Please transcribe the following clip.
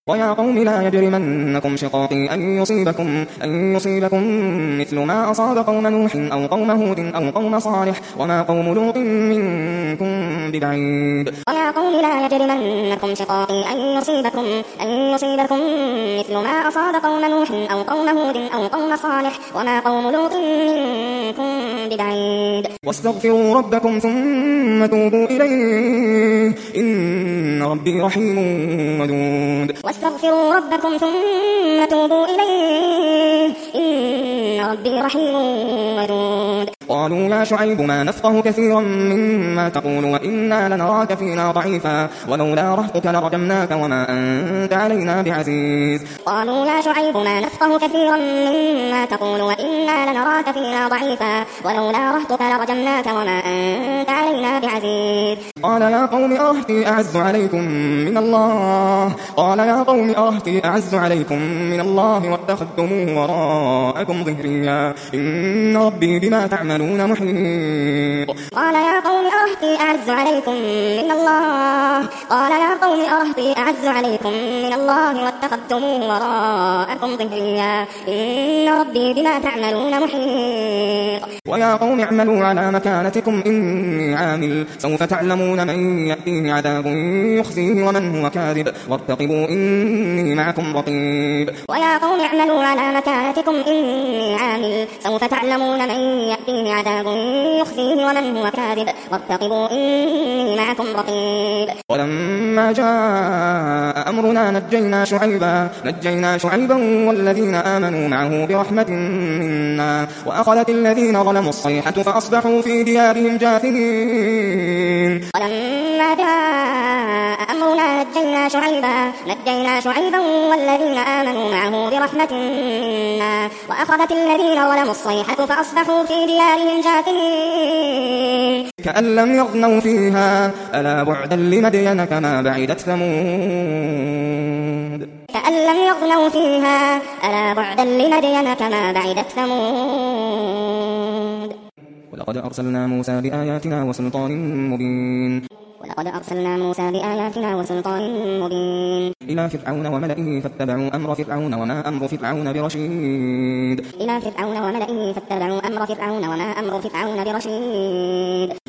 ويا قوم لا يجرمنكم شقاقي أن يصيبكم مثل ما أصاب قوم نوح أو قوم هود أو قوم صالح وما قوم لوط منكم ببعيد. ويا قوم لا يجرمنكم شقاقي أن يصيبكم مثل ما أصاب قوم نوح أو قوم هود أو قوم صالح وما قوم لوط منكم ببعيد. واستغفروا ربكم ثم توبوا إليه إن ربي رحيم ودود. واستغفروا ربكم ثم توبوا إليه إن ربي رحيم ودود. قالوا يا شعيب ما نفقه كثيرا مما تقول وإنا لنراك فينا ضعيفا ولولا رهطك لرجمناك وما أنت علينا بعزيز. قالوا يا شعيب ما نفقه كثيرا مما تقول وإنا لنراك فينا ضعيفا ولولا رهطك لرجمناك وما أنت علينا بعزيز. قال يا قوم أرهطي أعز عليكم من الله واتخذتموه وراءكم ظهريا إن ربي بما تعملون محيط. قال يا قوم أرهطي أعز عليكم من الله واتخذتموه وراءكم ظهريا إن ربي بما تعملون محيط. ويا قوم اعملوا على مكانتكم إني عامل سوف تعلمون من يأتيه عذاب يخزيه ومن هو كاذب وارتقبوا إني معكم رقيب. ويا قوم اعملوا على مكانتكم إني عامل سوف تعلمون من يأتيه عذاب يخزيه ومن هو كاذب وارتقبوا إني معكم رقيب. ولما جاء أمرنا نجينا شعيبا والذين آمنوا معه برحمة منا وأخذت الذين ظلموا الصيحة فأصبحوا في ديارهم جاثمين. ولما جاء أمرنا نجينا شعيبا والذين آمنوا معه برحمة منا وأخذت الذين ظلموا الصيحة فأصبحوا في ديارهم جاثمين. كأن لم يغنوا فيها ألا بعدا لمدين كما بعدت ثمود. كأن لم يغنوا فيها ألا بعدا لمدين كما بعدت ثمود. ولقد أرسلنا موسى بآياتنا وسلطان مبين إلى فرعون وملئه فاتبعوا أمر فرعون وما أمر فرعون برشيد.